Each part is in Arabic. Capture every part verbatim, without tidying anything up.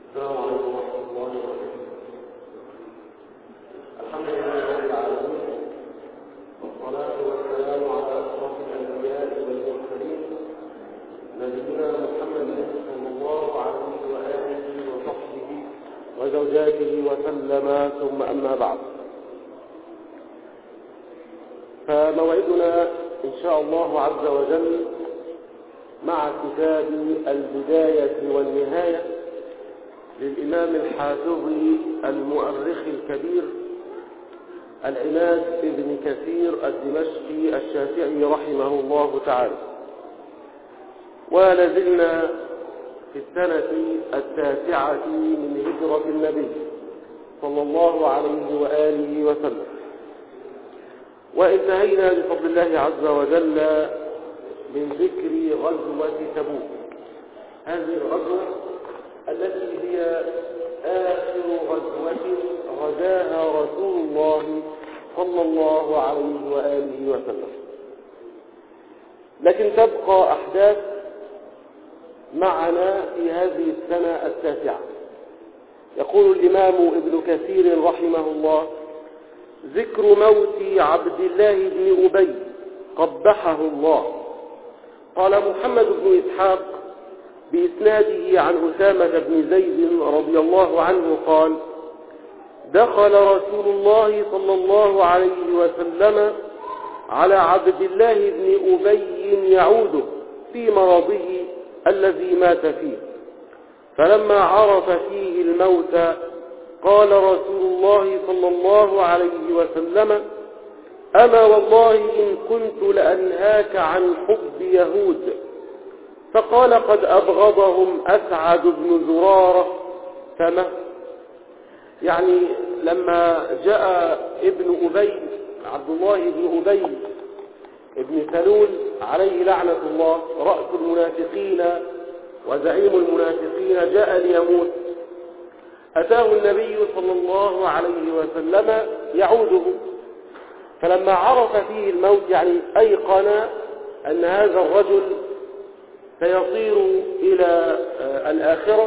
السلام عليكم ورحمة الله وبركاته. الحمد لله رب العالمين، والصلاة والسلام على أشرف الأنبياء والمرسلين نبينا محمد صلى الله عليه وآله وصحبه وزوجاته وسلم، ثم أما بعد. فموعدنا إن شاء الله عز وجل مع كتاب البداية والنهاية للإمام الحافظ المؤرخ الكبير العماد ابن كثير الدمشقي الشافعي رحمه الله تعالى. ولازلنا في السنة التاسعة من هجرة النبي صلى الله عليه وآله وسلم، وانتهينا بفضل الله عز وجل من ذكر غزوة تبوك، هذه الغزوة التي هي آخر غزوة غزاها رسول الله صلى الله عليه وآله وسلم. لكن تبقى أحداث معنا في هذه السنة التاسعة. يقول الإمام ابن كثير رحمه الله: ذكر موت عبد الله بن أبي قبحه الله. قال محمد بن إسحاق بإسناده عن أسامة بن زيد رضي الله عنه قال: دخل رسول الله صلى الله عليه وسلم على عبد الله بن أبي يعوده في مرضه الذي مات فيه، فلما عرف فيه الموت قال رسول الله صلى الله عليه وسلم: أما والله إن كنت لأنهاك عن حب يهود. فقال: قد أبغضهم أسعد بن زرارة فما. يعني لما جاء ابن أبي عبد الله بن أبي ابن سلول عليه لعنة الله، رأس المنافقين وزعيم المنافقين، جاء ليموت، أتاه النبي صلى الله عليه وسلم يعوده، فلما عرف فيه الموت يعني أيقن أن هذا الرجل سيصير إلى الآخرة،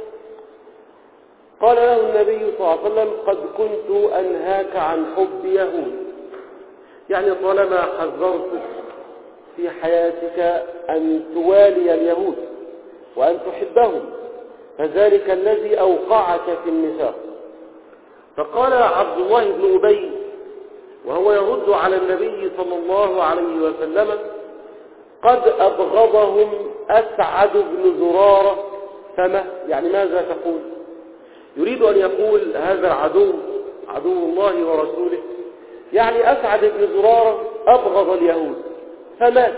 قال له النبي صلى الله عليه وسلم: قد كنت أنهاك عن حب يهود، يعني طالما حذرتك في حياتك أن توالي اليهود وأن تحبهم، فذلك الذي أوقعك في النفاق. فقال عبد الله بن أبي وهو يرد على النبي صلى الله عليه وسلم: قد أبغضهم أسعد بن زرارة فما. يعني ماذا تقول؟ يريد أن يقول هذا العدو عدو الله ورسوله، يعني أسعد بن زرارة أبغض اليهود فمات،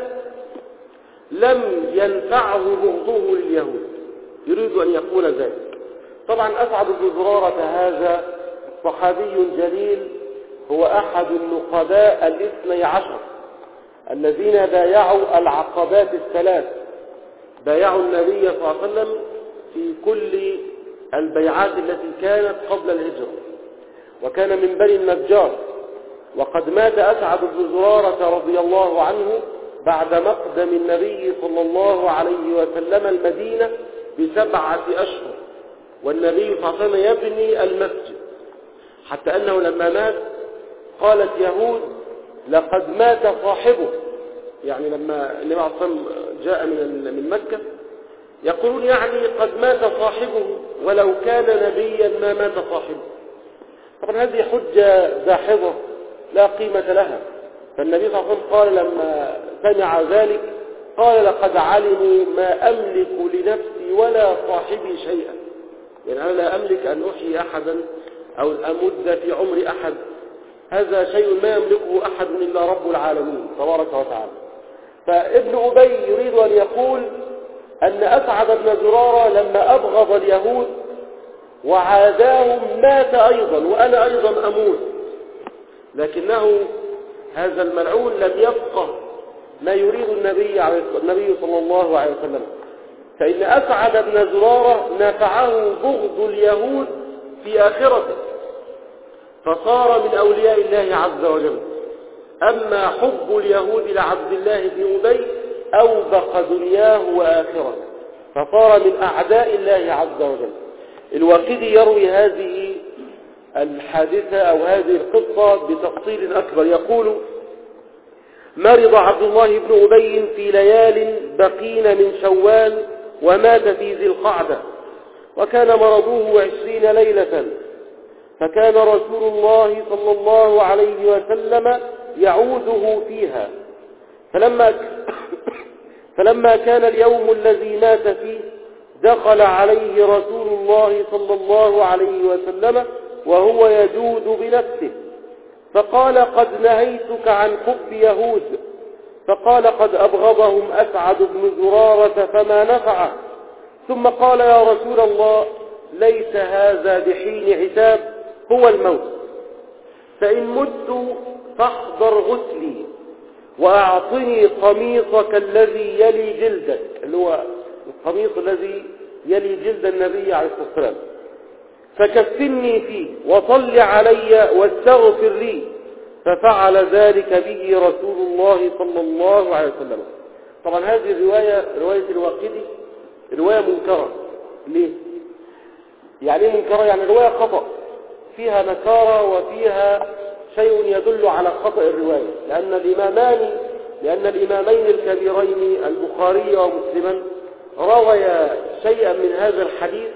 لم ينفعه بغضه لليهود، يريد أن يقول ذلك. طبعا أسعد بن زرارة هذا صحابي جليل، هو أحد النقباء الاثني عشر الذين بايعوا العقبات الثلاث، بايعوا النبي صلى الله عليه وسلم في كل البيعات التي كانت قبل الهجرة، وكان من بني النجار. وقد مات أسعد بن زرارة رضي الله عنه بعد مقدم النبي صلى الله عليه وسلم المدينة بسبعة أشهر، والنبي صلى الله عليه وسلم يبني المسجد، حتى أنه لما مات قالت يهود: لقد مات صاحبه. يعني لما النبي صلى الله عليه وسلم جاء من من مكة يقولون يعني قد مات صاحبه، ولو كان نبيا ما مات صاحبه. طبعا هذه حجة داحضة لا قيمة لها. فالنبي صلى الله عليه وسلم قال لما سمع ذلك، قال: لقد علموا ما أملك لنفسي ولا صاحبي شيئا. يعني أنا لا أملك أن أحيي أحدا أو أمد في عمر أحد، هذا شيء ما يملكه أحد إلا رب العالمين تبارك وتعالى. فابن أبي يريد أن يقول أن أسعد بن زرارة لما أبغض اليهود وعاداهم مات أيضا، وأنا أيضا أموت. لكنه هذا الملعون لم يفقه ما يريد النبي النبي صلى الله عليه وسلم، فإن أسعد بن زرارة نفعه بغض اليهود في آخرته، فصار من أولياء الله عز وجل. أما حب اليهود لعبد الله بن أبي أوبق دنياه وآخرته، فصار من أعداء الله عز وجل. الواقدي يروي هذه الحادثة أو هذه القصة بتفصيل أكبر، يقول: مرض عبد الله بن أبي في ليال بقين من شوال ومات في ذي القعدة، وكان مرضه عشرين ليلة، فكان رسول الله صلى الله عليه وسلم يعوده فيها، فلما فلما كان اليوم الذي مات فيه دخل عليه رسول الله صلى الله عليه وسلم وهو يجود بنفسه، فقال: قد نهيتك عن حب يهود. فقال: قد أبغضهم أسعد بن زرارة فما نفعه. ثم قال: يا رسول الله، ليس هذا بحين عتاب، هو الموت، فإن مت فاحضر غسلي وأعطني قميصك الذي يلي جلدك، اللي هو القميص الذي يلي جلد النبي عليه الصلاة والسلام، فكفني فيه وصل علي واستغفر لي. ففعل ذلك به رسول الله صلى الله عليه وسلم. طبعا هذه الرواية، رواية الواقدي، رواية منكرة. ليه؟ يعني منكرة يعني رواية خطأ، فيها نكارة وفيها شيء يدل على خطأ الرواية، لأن الإمامان لأن الإمامين الكبيرين البخاري ومسلما رويا شيئا من هذا الحديث،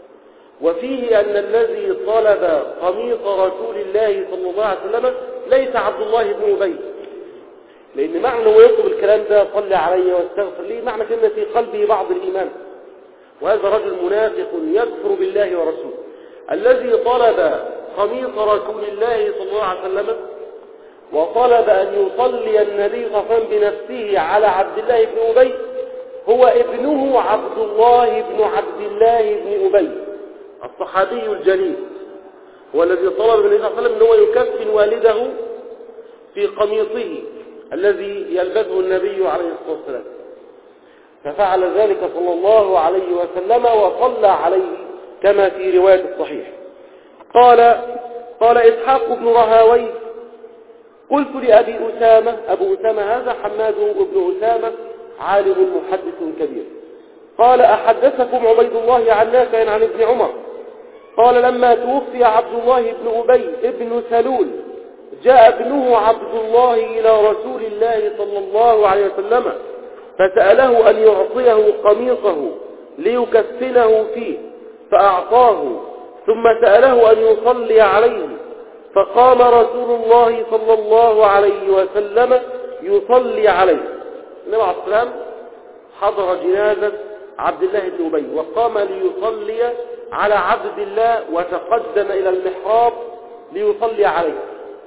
وفيه أن الذي طلب قميص رسول الله صلى الله عليه وسلم ليس عبد الله بن أبي، لأن معنى هو يطلب الكلام ده صلي علي واستغفر لي، معنى كأن في قلبه بعض الإيمان، وهذا رجل منافق يكفر بالله ورسوله. الذي طلب قميص رسول الله صلى الله عليه وسلم وطلب أن يصلي النبي صلى الله عليه وسلم بنفسه على عبد الله بن أبي هو ابنه عبد الله بن عبد الله بن أبي الصحابي الجليل، هو الذي طلب النبي صلى الله عليه وسلم أنه يكفن والده في قميصه الذي يلبسه النبي عليه الصلاة والسلام، ففعل ذلك صلى الله عليه وسلم وصلى عليه كما في رواية الصحيح. قال قال إسحاق بن رهاوي: قلت لأبي أسامة، أبو أسامة هذا حماد بن أسامة عالم محدث كبير، قال: أحدثكم عبيد الله عن نافع عن ابن عمر قال: لما توفي عبد الله بن أبي ابن سلول جاء ابنه عبد الله إلى رسول الله صلى الله عليه وسلم فسأله أن يعطيه قميصه ليكفنه فيه، فأعطاه، ثم سأله أن يصلي عليه، فقام رسول الله صلى الله عليه وسلم يصلي عليه. النبي عليه السلام حضر جنازة عبد الله بن أبي وقام ليصلي على عبد الله وتقدم إلى المحراب ليصلي عليه،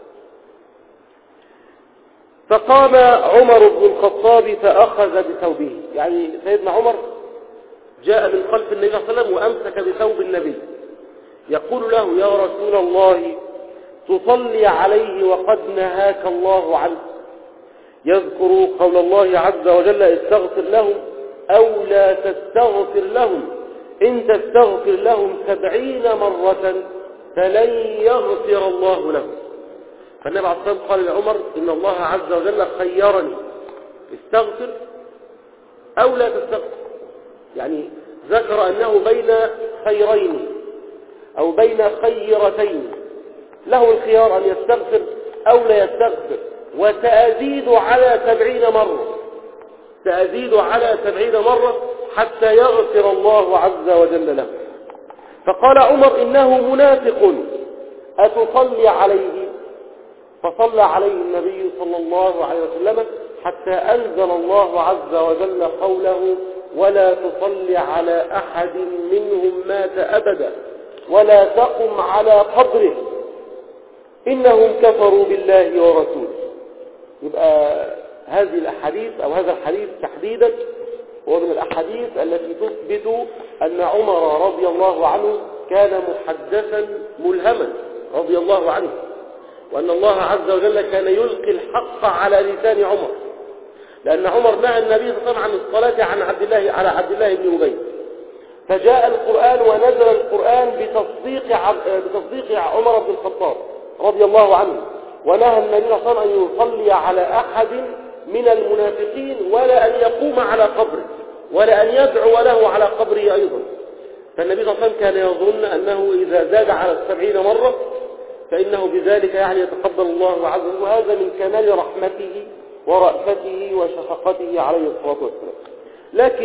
فقام عمر بن الخطاب فأخذ بثوبه، يعني سيدنا عمر جاء من خلف النبي صلى الله عليه وسلم وأمسك بثوب النبي يقول له: يا رسول الله، تصلي عليه وقد نهاك الله عنه. يذكر قول الله عز وجل: استغفر لهم أو لا تستغفر لهم، إن تستغفر لهم سبعين مرة فلن يغفر الله لهم. فالنبي عليه الصلاة والسلام قال لعمر: إن الله عز وجل خيرني، استغفر أو لا تستغفر، يعني ذكر أنه بين خيرين أو بين خيرتين، له الخيار أن يستغفر أو لا يستغفر، وسأزيد على سبعين مرة سأزيد على سبعين مرة حتى يغفر الله عز وجل له. فقال عمر: إنه منافق، أتصلي عليه؟ فصلى عليه النبي صلى الله عليه وسلم حتى أنزل الله عز وجل قوله: ولا تصلي على أحد منهم مات أبدا ولا تقم على قبره إنهم كفروا بالله ورسوله. يبقى هذه الأحاديث أو هذا الحديث تحديدا هو من الأحاديث التي تثبت أن عمر رضي الله عنه كان محدثا ملهما رضي الله عنه، وأن الله عز وجل كان يلقي الحق على لسان عمر، لأن عمر نهى النبي صلى الله عليه وسلم عن الصلاة عن عبد الله على عبد الله بن أبي، فجاء القرآن ونزل القرآن بتصديق بتصديق عمر بن الخطاب رضي الله عنه، ونهى النبي صلى الله عليه وسلم أن يصلي على أحد من المنافقين ولا أن يقوم على قبره ولا أن يدعو له على قبره أيضا. فالنبي صلى الله عليه وسلم كان يظن أنه إذا زاد على السبعين مرة فإنه بذلك يعني يتقبل الله عز وجل، وهذا من كمال رحمته ورأفته وشفقته عليه الصلاة والسلام. لكن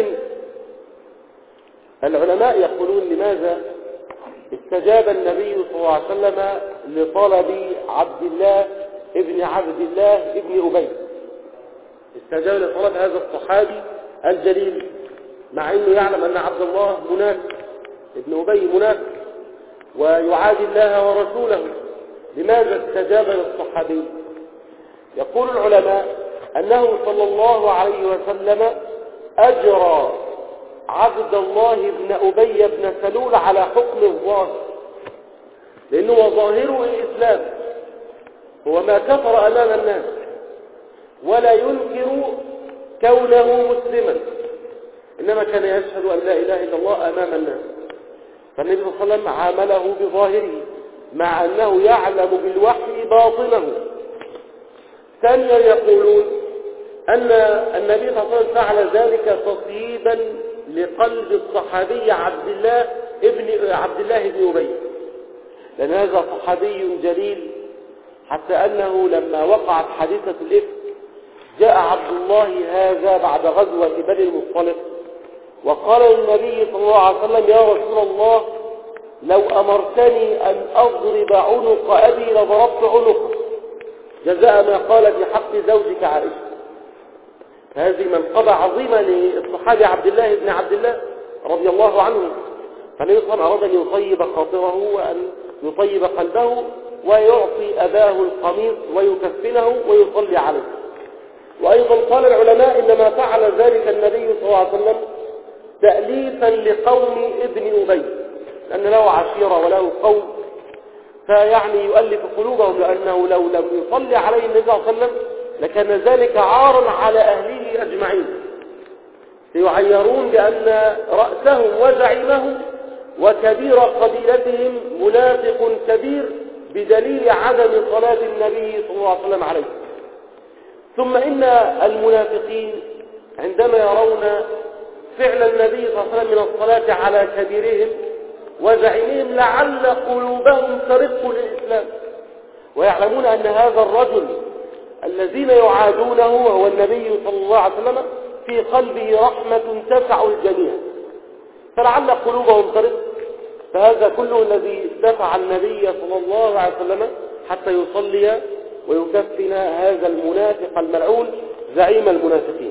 العلماء يقولون لماذا استجاب النبي صلى الله عليه وسلم لطلب عبد الله ابن عبد الله ابن أبي، استجاب لطلب هذا الصحابي الجليل مع أنه يعلم أن عبد الله منافق، ابن أبي منافق ويعادي الله ورسوله، لماذا استجاب للصحابي؟ يقول العلماء أنه صلى الله عليه وسلم أجرى عبد الله بن أبي بن سلول على حكم الظاهر، لأنه ظاهره الإسلام، هو ما كفر أمام الناس ولا ينكر كونه مسلما، إنما كان يشهد أن لا إله إلا الله أمام الناس. فالنبي صلى الله عليه وسلم عامله بظاهره مع أنه يعلم بالوحي باطنه. ثانيا يقولون أن النبي صلى الله عليه وسلم فعل ذلك تصيبا لقلب الصحابي عبد الله ابن عبد الله بن أبي، لأن هذا صحابي جليل حتى أنه لما وقعت حادثة الإفك جاء عبد الله هذا بعد غزوة بني المصطلق وقال للنبي صلى الله عليه وسلم: يا رسول الله، لو أمرتني أن أضرب عنق أبي لضربت عنقه، جزاء ما قال في حق زوجك عائشة. هذه منقبة عظيمة للصحابي عبد الله بن عبد الله رضي الله عنه. فالنبي صلى الله عليه وسلم أراد أن يطيب خاطره وأن يطيب قلبه ويعطي أباه القميص ويكفنه ويصلي عليه. وأيضا قال العلماء إنما فعل ذلك النبي صلى الله عليه وسلم تأليفا لقوم ابن أبي، لأن له عشيرة وله قوم، فيعني يؤلف قلوبهم، لأنه لو لم يصلي عليه النبي صلى الله عليه وسلم لكان ذلك عارا على أهله أجمعين، سيعيرون بأن رأسهم وزعيمهم وكبير قبيلتهم منافق كبير بدليل عدم صلاة النبي صلى الله عليه وسلم عليه. ثم إن المنافقين عندما يرون فعل النبي صلى الله عليه وسلم من الصلاة على كبيرهم وزعيمهم لعل قلوبهم ترق للإسلام، ويعلمون أن هذا الرجل الذين يعادونه وهو النبي صلى الله عليه وسلم في قلبه رحمة تسع الجميع، فلعل قلوبهم ترق. فهذا كله الذي دفع النبي صلى الله عليه وسلم حتى يصلي ويكفن هذا المنافق الملعون زعيم المنافقين.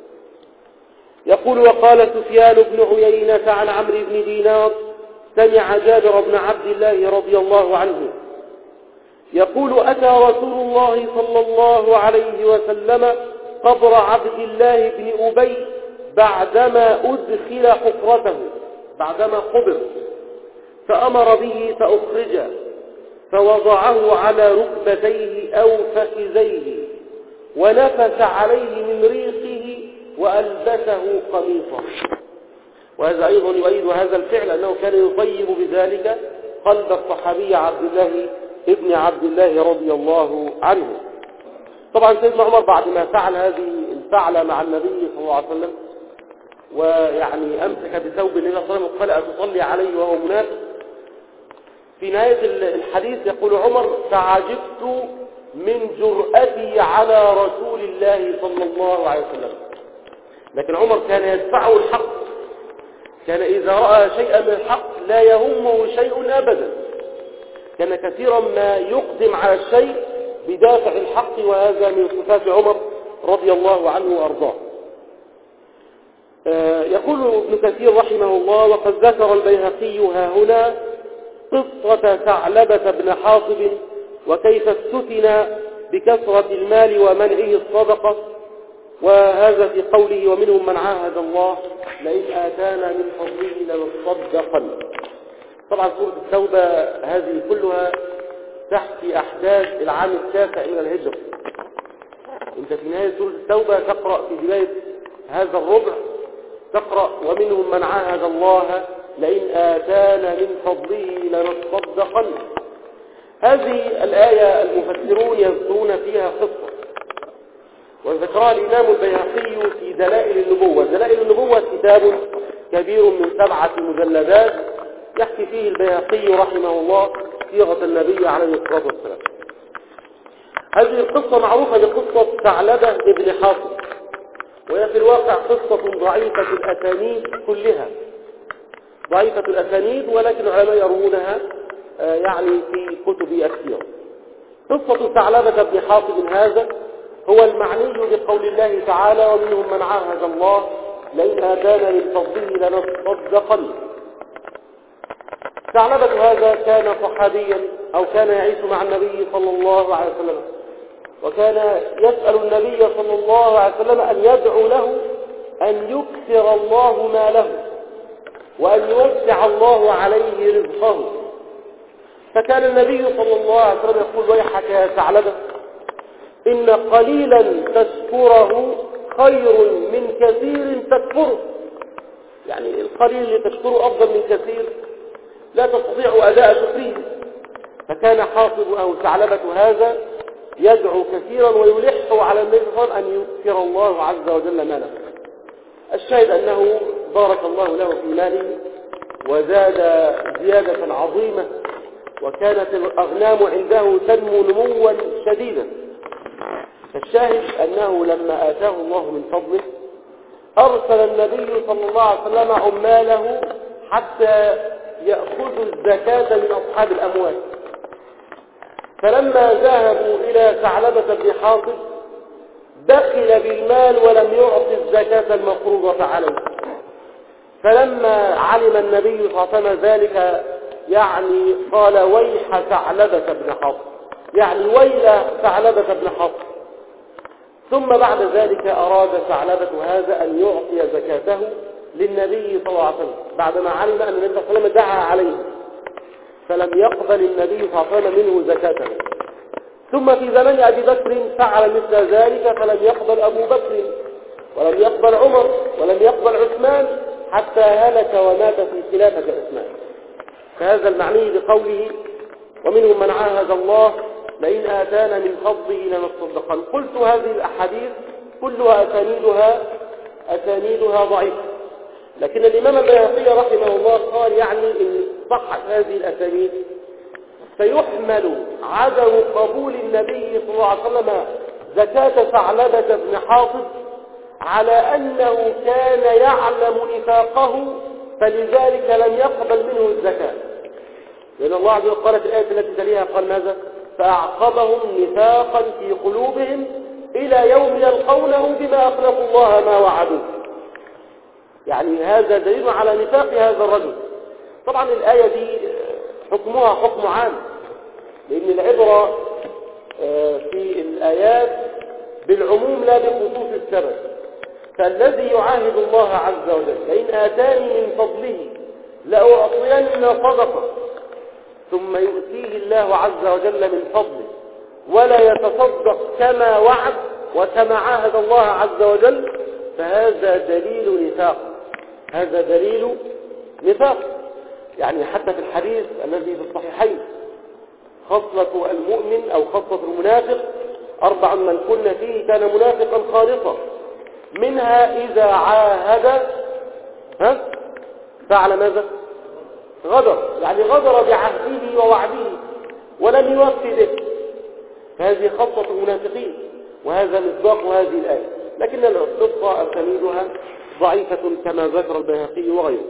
يقول: وقال سفيان بن عيينة عن عمرو بن دينار سمع جابر بن عبد الله رضي الله عنه يقول: أتى رسول الله صلى الله عليه وسلم قبر عبد الله بن أبي بعدما أدخل حفرته، بعدما قبر، فأمر به فأخرج، فوضعه على ركبتيه أو فخذيه ونفس عليه من ريقه وألبسه قميصه. وهذا أيضا يؤيد هذا الفعل أنه كان يطيب بذلك قلب الصحابي عبد الله ابن عبد الله رضي الله عنه. طبعا سيدنا عمر بعد ما فعل هذه الفعلة مع النبي صلى الله عليه وسلم ويعني أمسك بثوب النبي صلى الله عليه وسلم وقال: أتصلي عليه وهو منافق، في نهاية الحديث يقول عمر: تعجبت من جرأتي على رسول الله صلى الله عليه وسلم. لكن عمر كان يدفعه الحق، كان إذا رأى شيئا من الحق لا يهمه شيء أبدا، كان كثيرا ما يقدم على الشيء بدافع الحق، وهذا من صفات عمر رضي الله عنه وأرضاه. يقول ابن كثير رحمه الله: وقد ذكر البيهقي ها هنا قصة ثعلبة بن حاطب وكيف افتتن بكثرة المال ومنعه الصدقة، وهذا في قوله: ومنهم من عاهد الله لئن آتانا من فضله لنصدقن. طبعا سورة التوبة هذه كلها تحكي أحداث العام التاسع من الهجرة. انت في نهاية سورة التوبة تقرأ في بداية هذا الربع تقرأ: ومنهم من عاهد الله لئن آتانا من فضله لنصدقن. هذه الآية المفسرون يذكرون فيها قصة، وذكرها الإمام البيهقي في دلائل النبوة. دلائل النبوة كتاب كبير من سبعة مجلدات يحكي فيه البيهقي رحمه الله صيغة النبي عليه الصلاة والسلام. هذه القصة معروفة بقصة ثعلبة ابن حاطب، وهي في الواقع قصة ضعيفة الأسانيد كلها، ضعيفة الأسانيد، ولكن العلماء يروونها يعني في كتب السير. قصة ثعلبة بن حاطب هذا هو المعني بقول الله تعالى: ومنهم من عاهد الله لئن آتانا من فضله لنصدقن. ثعلبة هذا كان صحابيا أو كان يعيش مع النبي صلى الله عليه وسلم، وكان يسأل النبي صلى الله عليه وسلم أن يدعو له أن يكثر الله ماله وأن يوسع الله عليه رزقه. فكان النبي صلى الله عليه وسلم يقول: ويحك يا ثعلبة، إن قليلا تشكره خير من كثير تكفره. يعني القليل اللي تشكره أفضل من كثير لا تستطيع أداء شكره. فكان حاطب أو ثعلبة هذا يدعو كثيرا ويلح على النبي صلى الله عليه وسلم أن يكثر الله عز وجل ماله. الشاهد أنه بارك الله له في ماله وزاد زيادة عظيمة، وكانت الأغنام عنده تنمو نموا شديدا. الشاهد أنه لما آتاه الله من فضله أرسل النبي صلى الله عليه وسلم عماله حتى يأخذوا الزكاة من أصحاب الأموال. فلما ذهبوا إلى ثعلبة بن حاطب دخل بالمال ولم يعطي الزكاة المفروضة عليه. فلما علم النبي صلى الله عليه وسلم ذلك يعني قال: ويح ثعلبة بن حاطب، يعني ويل ثعلبة بن حاطب. ثم بعد ذلك أراد ثعلبة هذا أن يعطي زكاته للنبي صلى الله عليه وسلم بعدما علم أن النبي صلى الله عليه وسلم دعا عليه، فلم يقبل النبي صلى الله عليه وسلم منه زكاته. ثم في زمن أبي بكر فعل مثل ذلك، فلم يقبل أبو بكر ولم يقبل عمر ولم يقبل عثمان حتى هلك ومات في خلافة عثمان. فهذا المعني بقوله: ومنهم من عاهد الله لئن آتانا من فضله لنصدقن. قلت هذه الأحاديث كلها أسانيدها أسانيدها ضعيفة، لكن الإمام البيهقي رحمه الله قال يعني إن صحت هذه الأسانيد فيحمل عدم قبول النبي صلى الله عليه وسلم زكاة ثعلبة بن حاطب على أنه كان يعلم نفاقه فلذلك لم يقبل منه الزكاة، لأن الله عز وجل قال في الآية التي تليها قال ماذا؟ فأعقبهم نفاقا في قلوبهم إلى يوم يلقونه بما أخلفوا الله ما وعدوه. يعني هذا دليل على نفاق هذا الرجل. طبعا الآية دي حكمها حكم عام، لأن العبرة في الآيات بالعموم لا بخصوص السبب. فالذي يعاهد الله عز وجل لئن آتاني من فضله لأعطين صدقة، ثم يؤتيه الله عز وجل من فضله ولا يتصدق كما وعد وكما عاهد الله عز وجل، فهذا دليل نفاق، هذا دليل نفاق. يعني حتى في الحديث الذي في الصحيحين: خصلة المؤمن أو خصلة المنافق أربع من كن فيه كان منافقا خالصا، منها إذا عاهد ها فعل ماذا؟ غدر، يعني غدر بعهده ووعده ولم يوفي به، فهذه خصلة المنافقين، وهذا مصداق هذه الآية. لكن القصة أسانيدها ضعيفة كما ذكر البيهقي وغيره.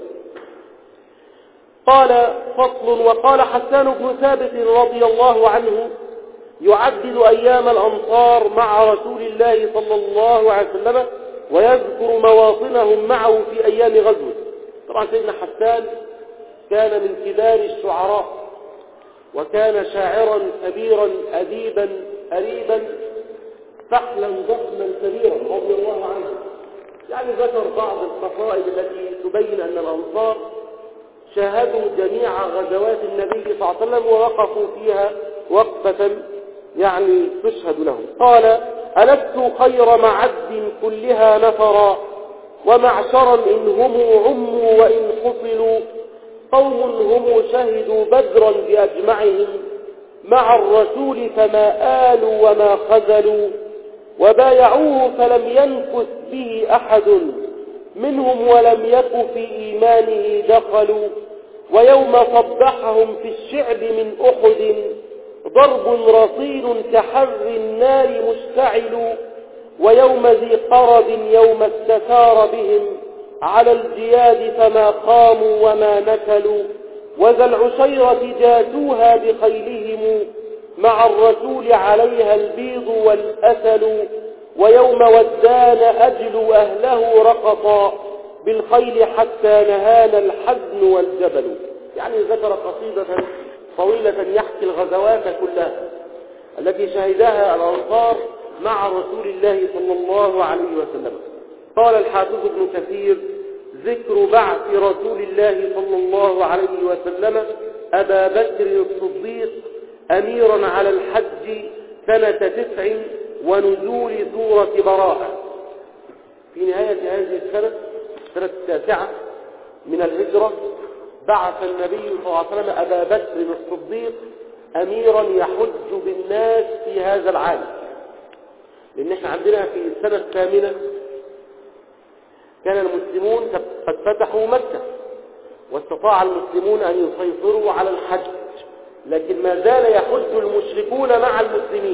قال: فصل. وقال حسان بن ثابت رضي الله عنه: يعدد أيام الأنصار مع رسول الله صلى الله عليه وسلم ويذكر مواطنهم معه في أيام غزوه. طبعا سيدنا حسان كان من كبار الشعراء، وكان شاعرا كبيرا أديبا أريبا فحلا ضخما كبيرا رضي الله عنه. يعني ذكر بعض القصائد التي تبين أن الأنصار شاهدوا جميع غزوات النبي صلى الله عليه وسلم ووقفوا فيها وقفة يعني تشهد لهم. قال: ألست خير معد كلها نفرا ومعشرا إن هم عموا وإن حصلوا، قوم هم شهدوا بدرا بأجمعهم مع الرسول فما آلوا وما خذلوا، وبايعوه فلم ينكث به أحد منهم ولم يك في إيمانه دخلوا، ويوم صبحهم في الشعب من أحد ضرب رصين كحر النار مشتعل، ويوم ذي قرب يوم استثار بهم على الجياد فما قاموا وما نكلوا، وذا العشيرة جاتوها بخيلهم مع الرسول عليها البيض والأسل، ويوم ودان أجل أهله رقصا بالخيل حتى نهانا الحزن والجبل. يعني ذكر قصيدة طويلة يحكي الغزوات كلها التي شهدها الأنصار مع رسول الله صلى الله عليه وسلم. قال الحافظ ابن كثير: ذكر بعث رسول الله صلى الله عليه وسلم أبا بكر الصديق أميرا على الحج سنة تسع ونزول سورة براءة. في نهاية هذه السنة، سنة التاسعة من الهجرة، بعث النبي صلى الله عليه وسلم أبا بكر الصديق أميرا يحج بالناس في هذا العام، لأن احنا عندنا في السنة الثامنة كان المسلمون قد فتحوا مكة واستطاع المسلمون أن يسيطروا على الحج، لكن ما زال يحج المشركون مع المسلمين.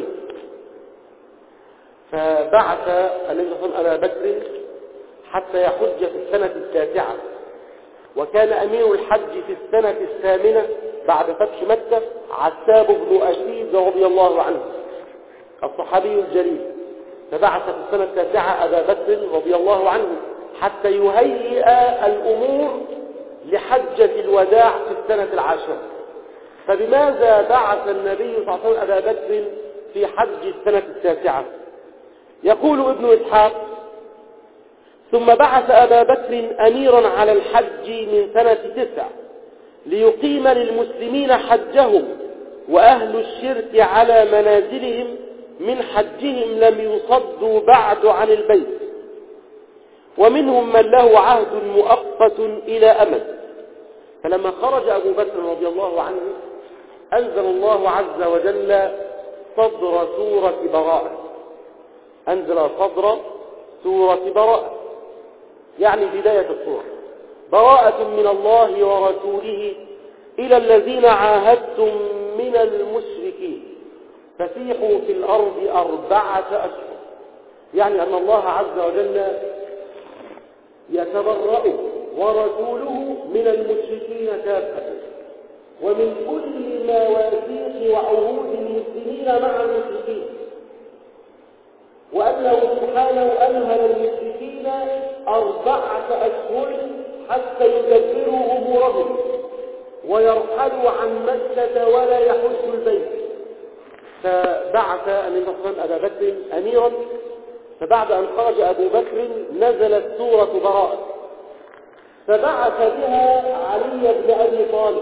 فبعث النبي صلى الله عليه وسلم أبا بكر حتى يحج في السنة التاسعة، وكان أمير الحج في السنة الثامنة بعد فتح مكة عتاب بن أسيد رضي الله عنه الصحابي الجليل. فبعث في السنة التاسعة أبا بكر رضي الله عنه حتى يهيئ الأمور لحجة الوداع في السنة العاشرة. فبماذا بعث النبي صلى الله عليه وسلم أبا بكر في حج السنة التاسعة؟ يقول ابن إسحاق: ثم بعث أبا بكر أميرا على الحج من سنة تسع ليقيم للمسلمين حجهم، وأهل الشرك على منازلهم من حجهم لم يصدوا بعد عن البيت، ومنهم من له عهد مؤقت إلى أمد. فلما خرج أبو بكر رضي الله عنه أنزل الله عز وجل صدر سورة براءة، أنزل صدر سورة براءة يعني بداية السورة: براءة من الله ورسوله إلى الذين عاهدتم من المشركين فسيحوا في الأرض أربعة أشهر. يعني أن الله عز وجل يتبرأ ورسوله من المشركين كافة ومن كل مواثيق وعهود المسلمين مع المشركين، وأنه سبحانه أنهل المشركين أربعة أشهر حتى يدبروا أمورهم ويرحلوا عن مكة ولا يحجوا البيت. فبعث النبي صلى الله عليه وسلم أبا بكر أميرا، فبعد أن خرج أبو بكر نزلت سورة براءة، فبعث بها علي بن أبي طالب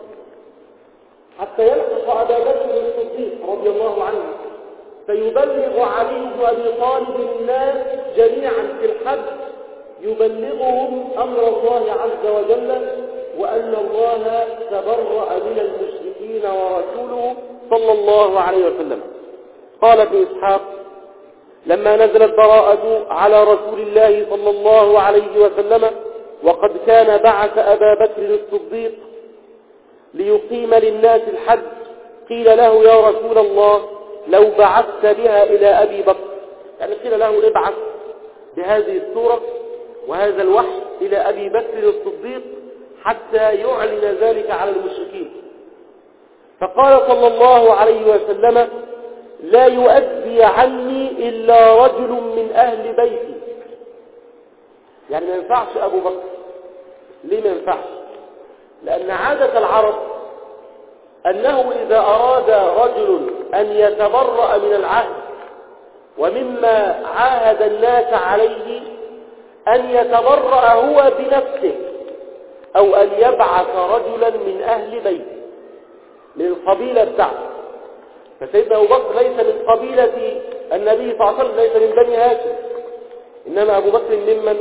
حتى يلحق أبا بكر الصديق رضي الله عنه، فيبلغ علي بن أبي طالب الناس جميعا في الحج، يبلغهم أمر الله عز وجل وأن الله تبرأ من المشركين ورسوله صلى الله عليه وسلم. قال ابن إسحاق: لما نزلت براءة على رسول الله صلى الله عليه وسلم وقد كان بعث أبا بكر الصديق ليقيم للناس الحج، قيل له: يا رسول الله لو بعثت بها إلى أبي بكر، يعني قيل له ابعث بهذه السورة وهذا الوحي إلى أبي بكر الصديق حتى يعلن ذلك على المشركين. فقال صلى الله عليه وسلم: لا يؤدي عني إلا رجل من أهل بيتي. يعني ما ينفعش أبو بكر. ليه ما ينفعش؟ لأن عادة العرب أنه إذا أراد رجل أن يتبرأ من العهد ومما عاهد الناس عليه أن يتبرأ هو بنفسه أو أن يبعث رجلا من أهل بيته من القبيلة بتاعته. فسيدنا أبو بكر ليس من قبيلة النبي صلى الله عليه وسلم، ليس من بني هاشم، إنما أبو بكر ممن؟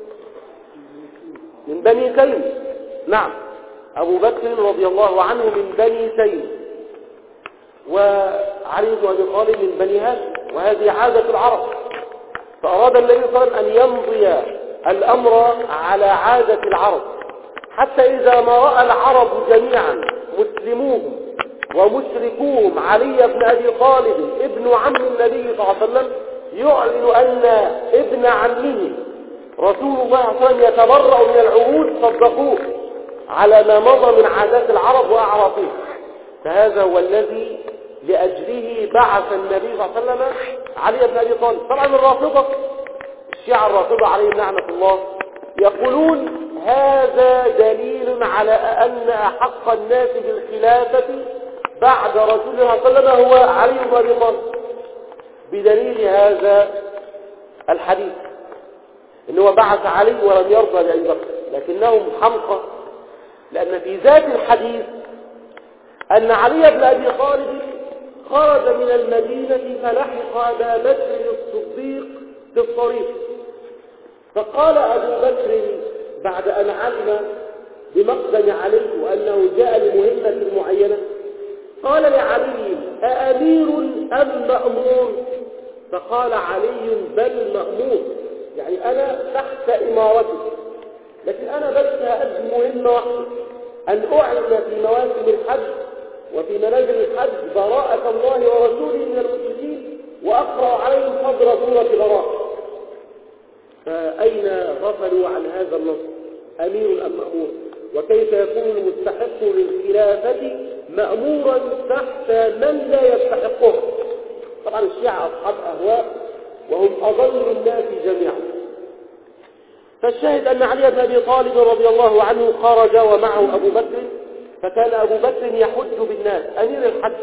من بني تيم. نعم، أبو بكر رضي الله عنه من بني تيم، وعلي بن أبي طالب من بني هاشم، وهذه عادة العرب. فأراد النبي صلى الله عليه وسلم أن يمضي الأمر على عادة العرب، حتى إذا ما رأى العرب جميعا مسلموهم ومشركوهم علي بن أبي طالب ابن عم النبي صلى الله عليه وسلم يعلن أن ابن عمه رسول الله صلى الله عليه وسلم يتبرأ من العهود، صدقوه على ما مضى من عادات العرب وأعرافه. فهذا هو الذي لأجله بعث النبي صلى الله عليه وسلم علي بن أبي طالب. طبعا الرافضة، الشيعة الرافضة عليهم لعنة الله، يقولون هذا دليل على أن أحق الناس بالخلافة بعد رسول الله صلى الله عليه وسلم هو علي بن أبي طالب، بدليل هذا الحديث إنه بعث علي ولم يرضى لأبي بكر، لكنهم حمقى، لأن في ذات الحديث أن علي بن أبي طالب خرج من المدينة فلحق أبا بكر الصديق في الطريق، فقال أبو بكر بعد أن علم بمقدم علي وأنه جاء لمهمة معينة، قال لعلي أأمير أم مأمور؟ فقال علي بل مأمور، يعني أنا تحت إمارتك، لكن أنا بس هأدي مهمة واحدة، أن أعلن في مواسم الحج وفي منازل الحج براءة الله ورسوله من المشركين، وأقرأ عليهم قدر سورة براءة. فأين غفلوا عن هذا النص؟ أمير أم مأمور؟ وكيف يكون المستحق للخلافة مأمورا تحت من لا يستحقه؟ طبعا الشيعة أصحاب أهواء وهم أضل الناس جميعا. فالشاهد أن علي بن أبي طالب رضي الله عنه خرج ومعه أبو بكر، فكان أبو بكر يحج بالناس، أمير الحج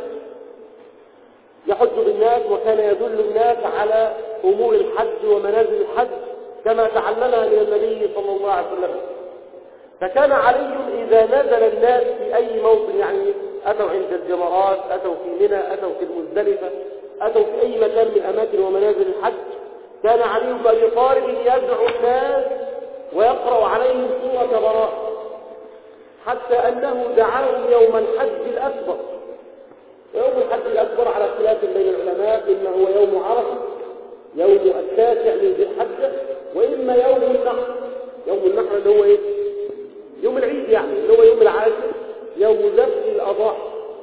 يحج بالناس، وكان يدل الناس على أمور الحج ومنازل الحج كما تعلمها من النبي صلى الله عليه وسلم. فكان علي إذا نزل الناس في أي موطن، يعني أتوا عند الجمرات، أتوا في منى، أتوا في المزدلفة، أتوا في أي مكان من أماكن ومنازل الحج، كان علي بن أبي طالب يدعو الناس ويقرأ عليهم سورة براءة، حتى أنه دعاهم يوم الحج الأكبر. ويوم الحج الأكبر على خلاف بين العلماء، إما هو يوم عرفة يوم التاسع من ذي الحجة، وإما يوم النحر. يوم النحر اللي هو إيه؟ يوم العيد، يعني اللي هو يوم العاشر، يوم ذبح الأضاحي.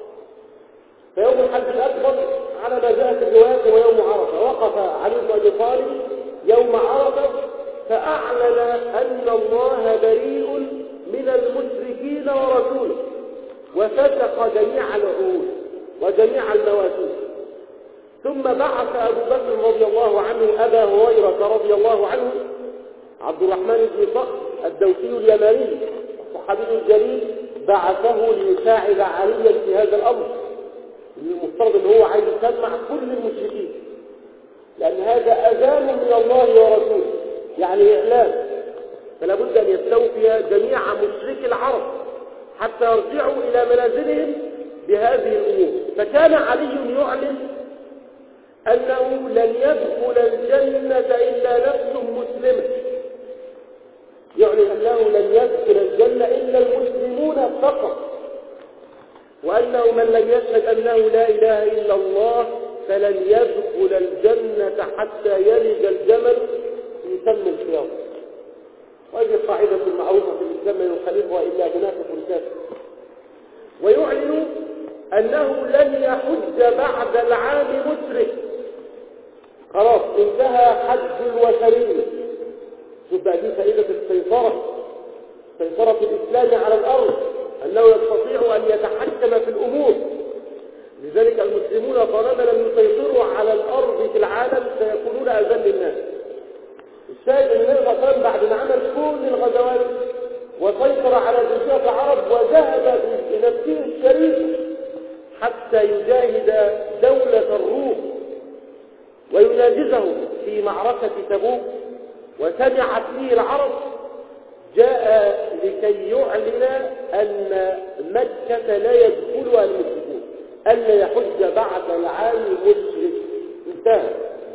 فيوم الحج الأكبر على ما جاءت الروايات هو يوم عرفة. وقف علي بن أبي طالب يوم عرفة فأعلن أن الله بريء من المشركين ورسوله، وفتق جميع العهود وجميع المواثيق. ثم بعث أبو بكر رضي الله عنه أبا هريرة رضي الله عنه، عبد الرحمن بن صخر الدوسي اليماني الصحابي الجليل، بعثه ليساعد عليا في هذا الأمر. المفترض ان هو عايز يسمع كل المشركين، لأن هذا أذان من الله ورسوله، يعني إعلان، فلا بد أن يستوفي جميع مشركي العرب حتى يرجعوا إلى منازلهم بهذه الأمور. فكان علي يعلن أنه لن يدخل الجنة إلا نفس مسلمة، يعني أنه لن يدخل الجنة إلا المسلمون فقط، وأنه من لم يشهد أنه لا إله إلا الله فلن يدخل الجنة حتى يلج الجمل في سم الخياط. وهذه القاعدة المعروفة في الإسلام لا يخالفها إلا منافق كافر. ويعلن أنه لن يحج بعد العام مشرك، خلاص انتهى حج الوثنية. شوف بقى دي فائدة السيطرة، سيطرة الإسلام على الأرض، أنه يستطيع أن يتحكم في الأمور. لذلك المسلمون طالما لم يسيطروا على الأرض في العالم سيكونون أذل الناس. الشاهد أن النبي صلى الله عليه وسلم بعد ما عمل كل الغزوات وسيطر على جزيرة العرب وذهب بنفسه الشريف حتى يجاهد دولة الروم ويناجزهم في معركة تبوك، وسمعت فيه العرب، جاء لكي يعلن أن مكة لا يدخلها المشركون، ألا يحج بعد العام مشرك، انتهى.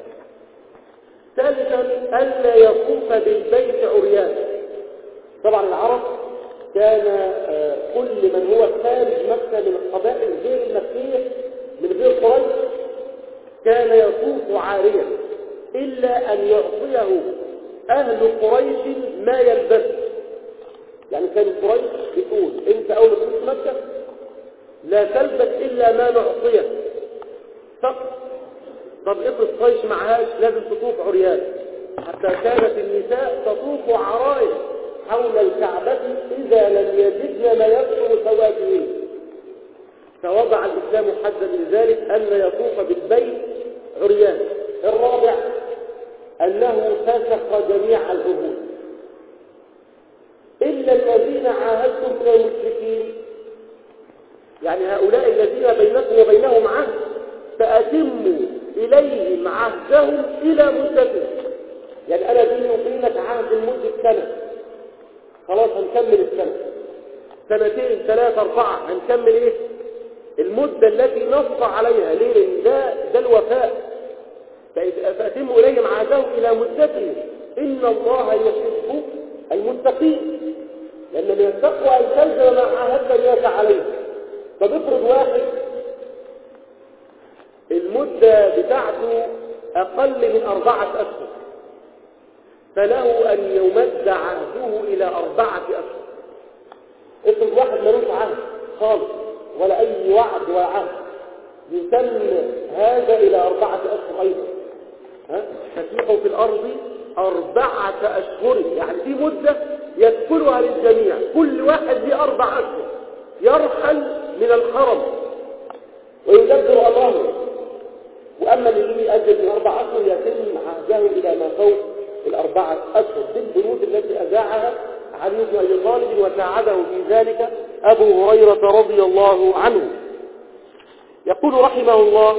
ثالثا ألا يطوف بالبيت عريان. طبعا العرب كان كل من هو خارج مكة من القبائل غير المكية من غير قريش كان يطوف عاريا، إلا أن يعطيه أهل قريش ما يلبس. يعني كان قريش بتقول أنت أول ما تدخل مكة لا تلبس إلا ما نعطيك فقط. طب افرض قريش معهاش، لازم تطوف عريان، حتى كانت النساء تطوف عرايا حول الكعبة إذا لم يجدن ما يكثر سوادهن. فوضع الإسلام حدا لذلك أن يطوف بالبيت عريان. الرابع أنه فسخ جميع العهود إلا الذين عاهدتم من المشركين، يعني هؤلاء الذين بينكم وبينهم عهد فأتموا إليهم عهدهم إلى مدته. يعني أنا بيني وبينك عهد لمدة سنة، خلاص هنكمل السنة، سنتين ثلاثة أربعة هنكمل إيه؟ المدة التي نص عليها. ليه؟ لأن ده, ده الوفاء. فأتموا إليهم عهدهم إلى مدته إن الله يحب المتقين، لأن من التقوى أن تلزم ما عاهدت الناس عليه. طب افرض واحد المدة بتاعته أقل من أربعة أشهر، فله أن يمد عهده إلى أربعة أشهر. افرض واحد ملوش عهد خالص ولا أي وعد ولا عهد، يتم هذا إلى أربعة أشهر أيضا. ها؟ فسيحوا في الأرض أربعة أشهر، يعني في مدة يدخلها للجميع، كل واحد له أربع أشهر يرحل من الحرم ويدبر أمره. وأما اللي يؤجل من أربع أشهر يتم عهده إلى ما فوق الأربعة أشهر. دي البنود التي أذاعها علي بن أبي طالب وساعده في ذلك أبو هريرة رضي الله عنه. يقول رحمه الله: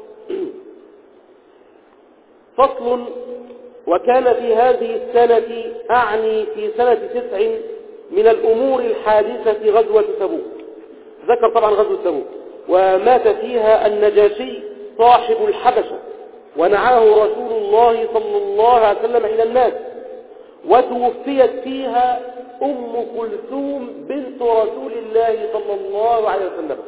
فصل: وكان في هذه السنة، أعني في سنة تسع من الأمور الحادثة غزوة تبوك. ذكر طبعا غزوة تبوك، ومات فيها النجاشي صاحب الحبشة، ونعاه رسول الله صلى الله عليه وسلم إلى الناس، وتوفيت فيها أم كلثوم بنت رسول الله صلى الله عليه وسلم.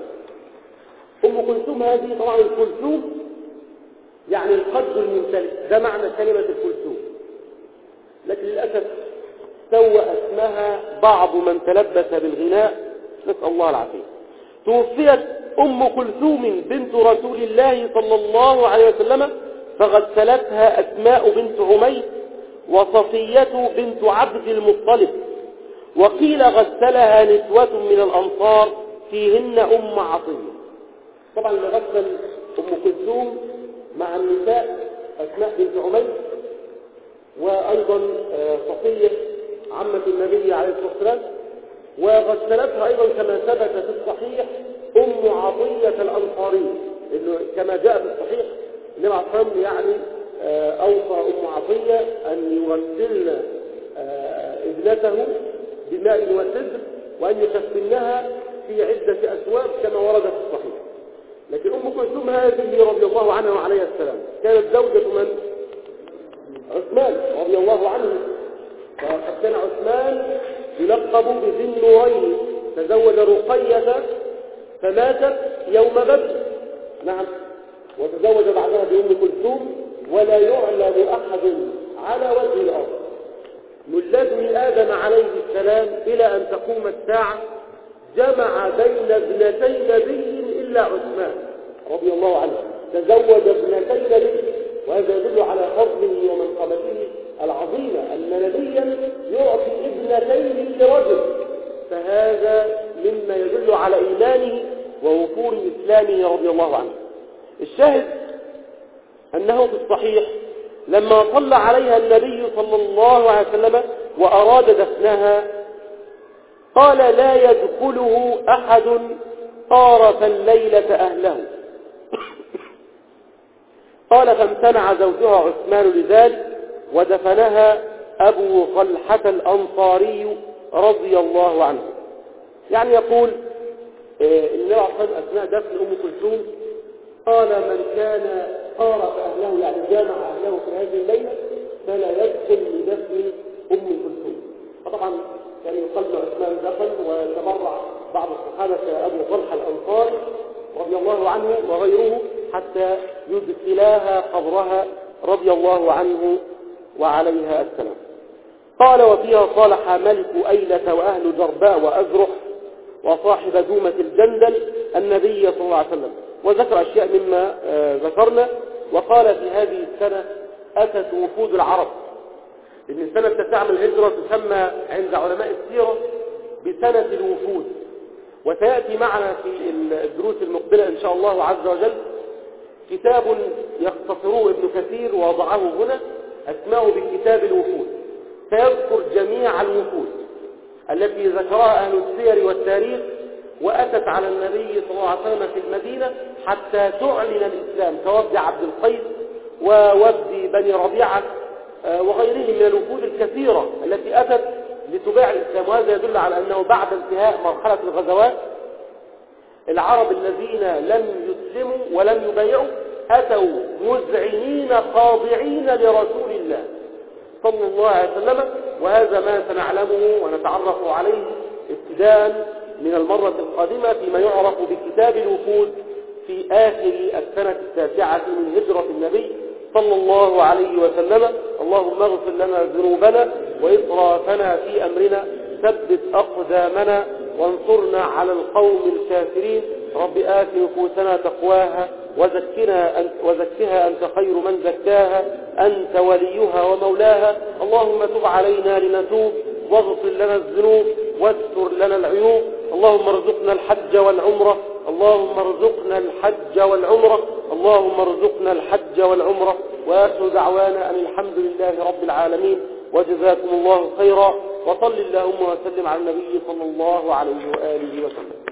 أم كلثوم هذه طبعا الكلثوم يعني القد الممتلئ، ده معنى كلمة الكلثوم، لكن للأسف سوى اسمها بعض من تلبس بالغناء، نسأل الله العافية. توفيت أم كلثوم بنت رسول الله صلى الله عليه وسلم، فغسلتها أسماء بنت عميس وصفية بنت عبد المطلب، وقيل غسلها نسوة من الأنصار فيهن أم عطية. طبعا اللي غسل أم كلثوم مع النساء أسماء بنت عميس، وأيضا صفية عمة النبي عليه الصلاة والسلام، وغسلتها أيضا كما ثبت في الصحيح أم عطية الأنصارية، إنه كما جاء في الصحيح النبي عليه الصلاة والسلام يعني أوصى أم عطية أن يغسلن ابنته بماء وسدر وأن يكفنها في عدة أثواب كما ورد في الصحيح. لكن أم كلثوم هذه رضي الله عنها وعليها السلام كانت زوجة من؟ عثمان رضي الله عنه. وقد كان عثمان يلقب بذي النورين، تزوج رقية فماتت يوم بدر، نعم، وتزوج بعدها بأم كلثوم، ولا يعلم أحد على وجه الأرض من لدن آدم عليه السلام إلى أن تقوم الساعة جمع بين ابنتي نبي إلا عثمان رضي الله عنه، تزوج ابنتي نبي، وهذا يدل على فضله ومنقبته العظيمة أن نبيا يعطي ابنتين لرجل، فهذا مما يدل على إيمانه ووفور إسلامه رضي الله عنه. الشاهد أنه في الصحيح لما صلى عليها النبي صلى الله عليه وسلم وأراد دفنها قال: لا يدخله أحد طارف الليلة أهله. قال: فامتنع زوجها عثمان لذلك، ودفنها أبو طلحة الأنصاري رضي الله عنه. يعني يقول النبي عليه الصلاة والسلام أثناء دفن أم كلثوم قال: من كان طارف أهله يعني جامع أهله في هذه الليلة فلا يدخل لدفن أم كلثوم. فطبعا كان يقال عثمان دخل، وتبرع بعض الصحابة كأبو طلحة الأنصاري رضي الله عنه وغيره حتى يدخلاها قبرها رضي الله عنه وعليها السلام. قال وفيها صالح ملك أيلة وأهل جرباء وأزرح وصاحب دومة الجندل النبي صلى الله عليه وسلم، وذكر أشياء مما ذكرنا. وقال في هذه السنة أتت وفود العرب، إن السنة التاسعة من الهجرة تسمى عند علماء السيرة بسنة الوفود، وسيأتي معنا في الدروس المقبلة إن شاء الله عز وجل كتاب يختصره ابن كثير ووضعه هنا اسماه بكتاب الوفود، سيذكر جميع الوفود التي ذكرها أهل السير والتاريخ وأتت على النبي صلى الله عليه وسلم في المدينة حتى تعلن الإسلام، كوفد عبد القيس ووفد بني ربيعة وغيرهم من الوفود الكثيرة التي أتت لتباع الإسلام. وهذا يدل على أنه بعد انتهاء مرحلة الغزوات العرب الذين لم يسلموا ولم يبايعوا أتوا مذعنين خاضعين لرسول الله صلى الله عليه وسلم، وهذا ما سنعلمه ونتعرف عليه ابتداء من المرة القادمة فيما يعرف بكتاب الوفود في آخر السنة التاسعة من هجرة النبي صلى الله عليه وسلم. اللهم اغفر لنا ذنوبنا وإسرافنا في أمرنا، ثبت أقدامنا وانصرنا على القوم الكافرين. رب آت نفوسنا تقواها وزكنا أنت وزكها أنت خير من زكاها، أنت وليها ومولاها. اللهم تب علينا لنتوب واغفر لنا الذنوب واستر لنا العيوب. اللهم ارزقنا الحج والعمرة، اللهم ارزقنا الحج والعمرة، اللهم ارزقنا الحج والعمرة. وآخر دعوانا أن الحمد لله رب العالمين، وجزاكم الله خيرا، وصل اللهم وسلم على النبي صلى الله عليه وآله وسلم.